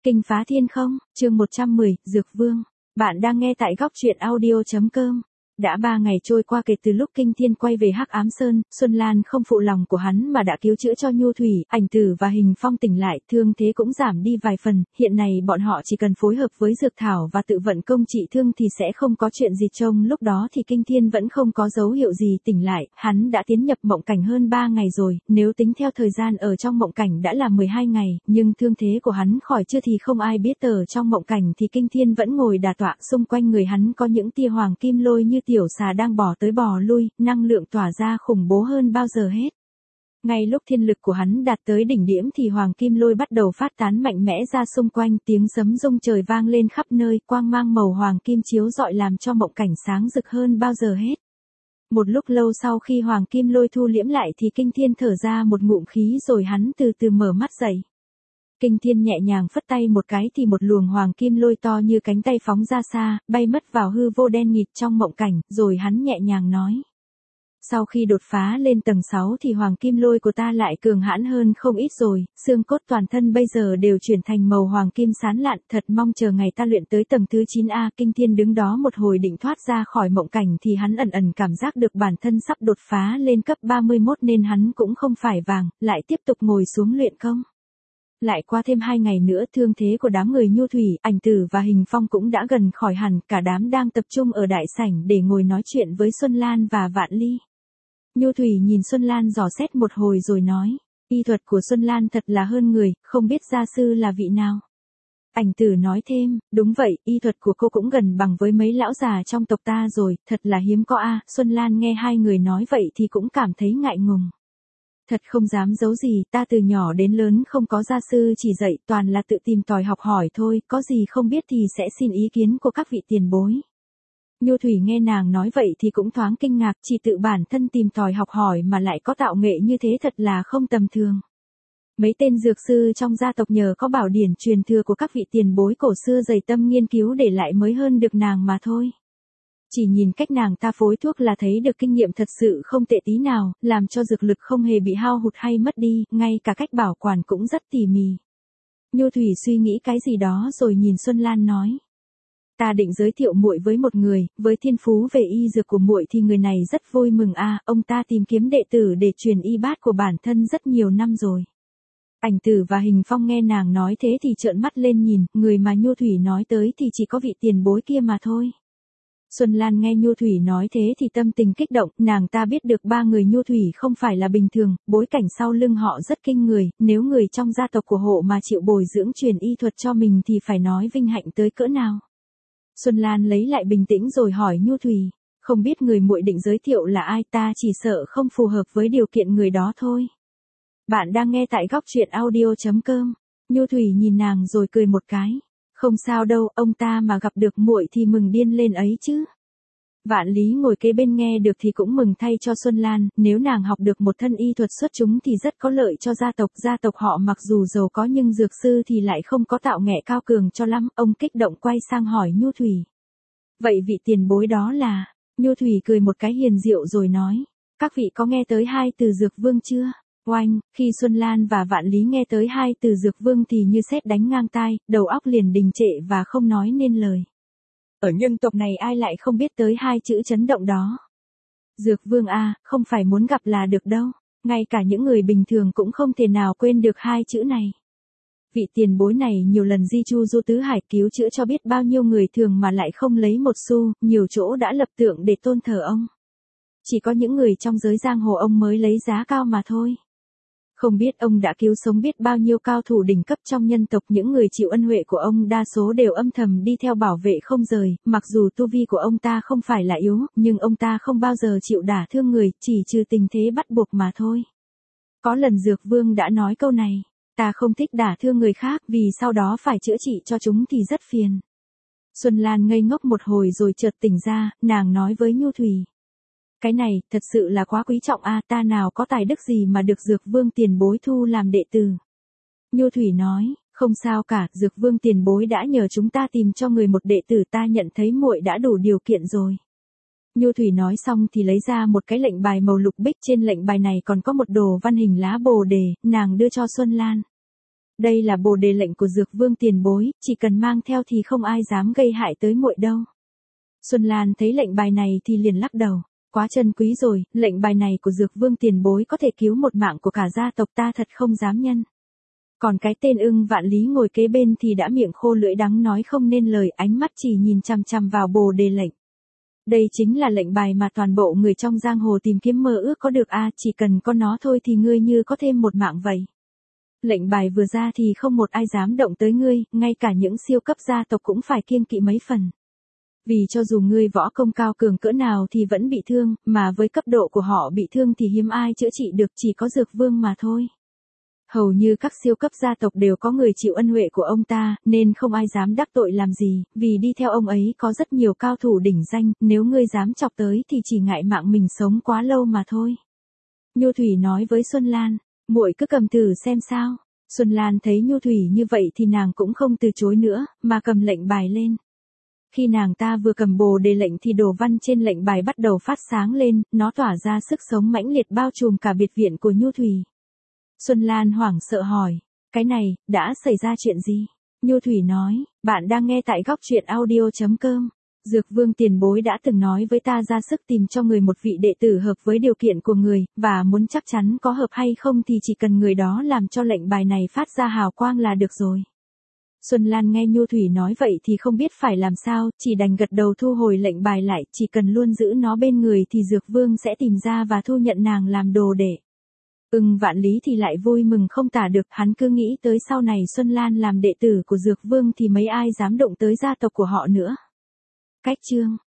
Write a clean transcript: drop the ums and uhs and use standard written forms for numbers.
Kinh phá thiên không, chương 110, Dược Vương. Bạn đang nghe tại góc truyện audio.com. Đã 3 ngày trôi qua kể từ lúc Kinh Thiên quay về Hắc Ám Sơn, Xuân Lan không phụ lòng của hắn mà đã cứu chữa cho Nhu Thủy, Ảnh Tử và Hình Phong tỉnh lại, thương thế cũng giảm đi vài phần, hiện nay bọn họ chỉ cần phối hợp với Dược Thảo và tự vận công trị thương thì sẽ không có chuyện gì. Trông lúc đó thì Kinh Thiên vẫn không có dấu hiệu gì tỉnh lại, hắn đã tiến nhập mộng cảnh hơn 3 ngày rồi, nếu tính theo thời gian ở trong mộng cảnh đã là 12 ngày, nhưng thương thế của hắn khỏi chưa thì không ai biết. Ở trong mộng cảnh thì Kinh Thiên vẫn ngồi đả tọa, xung quanh người hắn có những tia hoàng kim lôi như tiểu xà đang bò tới bò lui, năng lượng tỏa ra khủng bố hơn bao giờ hết. Ngay lúc thiên lực của hắn đạt tới đỉnh điểm thì hoàng kim lôi bắt đầu phát tán mạnh mẽ ra xung quanh, tiếng sấm rung trời vang lên khắp nơi, quang mang màu hoàng kim chiếu rọi làm cho mộng cảnh sáng rực hơn bao giờ hết. Một lúc lâu sau khi hoàng kim lôi thu liễm lại thì Kinh Thiên thở ra một ngụm khí rồi hắn từ từ mở mắt dậy. Kinh Thiên nhẹ nhàng phất tay một cái thì một luồng hoàng kim lôi to như cánh tay phóng ra xa, bay mất vào hư vô đen nghịt trong mộng cảnh, rồi hắn nhẹ nhàng nói. Sau khi đột phá lên tầng 6 thì hoàng kim lôi của ta lại cường hãn hơn không ít rồi, xương cốt toàn thân bây giờ đều chuyển thành màu hoàng kim sáng lạn, thật mong chờ ngày ta luyện tới tầng thứ 9A. Kinh Thiên đứng đó một hồi định thoát ra khỏi mộng cảnh thì hắn ẩn ẩn cảm giác được bản thân sắp đột phá lên cấp 31 nên hắn cũng không phải vàng, lại tiếp tục ngồi xuống luyện công. Lại qua thêm 2 ngày nữa thương thế của đám người Nhu Thủy, Ảnh Tử và Hình Phong cũng đã gần khỏi hẳn, cả đám đang tập trung ở đại sảnh để ngồi nói chuyện với Xuân Lan và Vạn Ly. Nhu Thủy nhìn Xuân Lan dò xét một hồi rồi nói, y thuật của Xuân Lan thật là hơn người, không biết gia sư là vị nào. Ảnh Tử nói thêm, đúng vậy, y thuật của cô cũng gần bằng với mấy lão già trong tộc ta rồi, thật là hiếm có a. Xuân Lan nghe hai người nói vậy thì cũng cảm thấy ngại ngùng. Thật không dám giấu gì, ta từ nhỏ đến lớn không có gia sư chỉ dạy, toàn là tự tìm tòi học hỏi thôi, có gì không biết thì sẽ xin ý kiến của các vị tiền bối. Nhu Thủy nghe nàng nói vậy thì cũng thoáng kinh ngạc, chỉ tự bản thân tìm tòi học hỏi mà lại có tạo nghệ như thế thật là không tầm thường. Mấy tên dược sư trong gia tộc nhờ có bảo điển truyền thừa của các vị tiền bối cổ xưa dày tâm nghiên cứu để lại mới hơn được nàng mà thôi. Chỉ nhìn cách nàng ta phối thuốc là thấy được kinh nghiệm thật sự không tệ tí nào, làm cho dược lực không hề bị hao hụt hay mất đi, ngay cả cách bảo quản cũng rất tỉ mỉ. Nhu Thủy suy nghĩ cái gì đó rồi nhìn Xuân Lan nói. Ta định giới thiệu muội với một người, với thiên phú về y dược của muội thì người này rất vui mừng a. Ông ta tìm kiếm đệ tử để truyền y bát của bản thân rất nhiều năm rồi. Ảnh Tử và Hình Phong nghe nàng nói thế thì trợn mắt lên nhìn, người mà Nhu Thủy nói tới thì chỉ có vị tiền bối kia mà thôi. Xuân Lan nghe Nhu Thủy nói thế thì tâm tình kích động, nàng ta biết được ba người Nhu Thủy không phải là bình thường, bối cảnh sau lưng họ rất kinh người, nếu người trong gia tộc của hộ mà chịu bồi dưỡng truyền y thuật cho mình thì phải nói vinh hạnh tới cỡ nào. Xuân Lan lấy lại bình tĩnh rồi hỏi Nhu Thủy, không biết người muội định giới thiệu là ai, ta chỉ sợ không phù hợp với điều kiện người đó thôi. Bạn đang nghe tại góc truyện audio.com. Nhu Thủy nhìn nàng rồi cười một cái. Không sao đâu, ông ta mà gặp được muội thì mừng điên lên ấy chứ. Vạn Lý ngồi kế bên nghe được thì cũng mừng thay cho Xuân Lan, nếu nàng học được một thân y thuật xuất chúng thì rất có lợi cho gia tộc họ mặc dù giàu có nhưng dược sư thì lại không có tạo nghệ cao cường cho lắm. Ông kích động quay sang hỏi Nhu Thủy. Vậy vị tiền bối đó là? Nhu Thủy cười một cái hiền diệu rồi nói, các vị có nghe tới hai từ Dược Vương chưa? Oanh, khi Xuân Lan và Vạn Lý nghe tới hai từ Dược Vương thì như sét đánh ngang tai, đầu óc liền đình trệ và không nói nên lời. Ở nhân tộc này ai lại không biết tới hai chữ chấn động đó. Dược Vương a, không phải muốn gặp là được đâu, ngay cả những người bình thường cũng không thể nào quên được hai chữ này. Vị tiền bối này nhiều lần di chu du tứ hải cứu chữa cho biết bao nhiêu người thường mà lại không lấy một xu, nhiều chỗ đã lập tượng để tôn thờ ông. Chỉ có những người trong giới giang hồ ông mới lấy giá cao mà thôi. Không biết ông đã cứu sống biết bao nhiêu cao thủ đỉnh cấp trong nhân tộc, những người chịu ân huệ của ông đa số đều âm thầm đi theo bảo vệ không rời, mặc dù tu vi của ông ta không phải là yếu, nhưng ông ta không bao giờ chịu đả thương người, chỉ trừ tình thế bắt buộc mà thôi. Có lần Dược Vương đã nói câu này, ta không thích đả thương người khác vì sau đó phải chữa trị cho chúng thì rất phiền. Xuân Lan ngây ngốc một hồi rồi chợt tỉnh ra, nàng nói với Nhu Thủy. Cái này, thật sự là quá quý trọng a, ta nào có tài đức gì mà được Dược Vương tiền bối thu làm đệ tử. Nhu Thủy nói, không sao cả, Dược Vương tiền bối đã nhờ chúng ta tìm cho người một đệ tử, ta nhận thấy muội đã đủ điều kiện rồi. Nhu Thủy nói xong thì lấy ra một cái lệnh bài màu lục bích, trên lệnh bài này còn có một đồ văn hình lá bồ đề, nàng đưa cho Xuân Lan. Đây là bồ đề lệnh của Dược Vương tiền bối, chỉ cần mang theo thì không ai dám gây hại tới muội đâu. Xuân Lan thấy lệnh bài này thì liền lắc đầu. Quá trân quý rồi, lệnh bài này của Dược Vương tiền bối có thể cứu một mạng của cả gia tộc ta thật không dám nhân. Còn cái tên Ưng Vạn Lý ngồi kế bên thì đã miệng khô lưỡi đắng nói không nên lời, ánh mắt chỉ nhìn chằm chằm vào bồ đề lệnh. Đây chính là lệnh bài mà toàn bộ người trong giang hồ tìm kiếm mơ ước có được chỉ cần có nó thôi thì ngươi như có thêm một mạng vậy. Lệnh bài vừa ra thì không một ai dám động tới ngươi, ngay cả những siêu cấp gia tộc cũng phải kiêng kỵ mấy phần. Vì cho dù ngươi võ công cao cường cỡ nào thì vẫn bị thương, mà với cấp độ của họ bị thương thì hiếm ai chữa trị được, chỉ có Dược Vương mà thôi. Hầu như các siêu cấp gia tộc đều có người chịu ân huệ của ông ta, nên không ai dám đắc tội làm gì, vì đi theo ông ấy có rất nhiều cao thủ đỉnh danh, nếu ngươi dám chọc tới thì chỉ ngại mạng mình sống quá lâu mà thôi. Nhu Thủy nói với Xuân Lan, muội cứ cầm thử xem sao. Xuân Lan thấy Nhu Thủy như vậy thì nàng cũng không từ chối nữa, mà cầm lệnh bài lên. Khi nàng ta vừa cầm bồ đề lệnh thì đồ văn trên lệnh bài bắt đầu phát sáng lên, nó tỏa ra sức sống mãnh liệt bao trùm cả biệt viện của Nhu Thủy. Xuân Lan hoảng sợ hỏi, cái này, đã xảy ra chuyện gì? Nhu Thủy nói, bạn đang nghe tại góc truyện audio.com. Dược Vương tiền bối đã từng nói với ta ra sức tìm cho người một vị đệ tử hợp với điều kiện của người, và muốn chắc chắn có hợp hay không thì chỉ cần người đó làm cho lệnh bài này phát ra hào quang là được rồi. Xuân Lan nghe Nhu Thủy nói vậy thì không biết phải làm sao, chỉ đành gật đầu thu hồi lệnh bài lại, chỉ cần luôn giữ nó bên người thì Dược Vương sẽ tìm ra và thu nhận nàng làm đồ đệ. Ưng Vạn Lý thì lại vui mừng không tả được, hắn cứ nghĩ tới sau này Xuân Lan làm đệ tử của Dược Vương thì mấy ai dám động tới gia tộc của họ nữa. Cách chương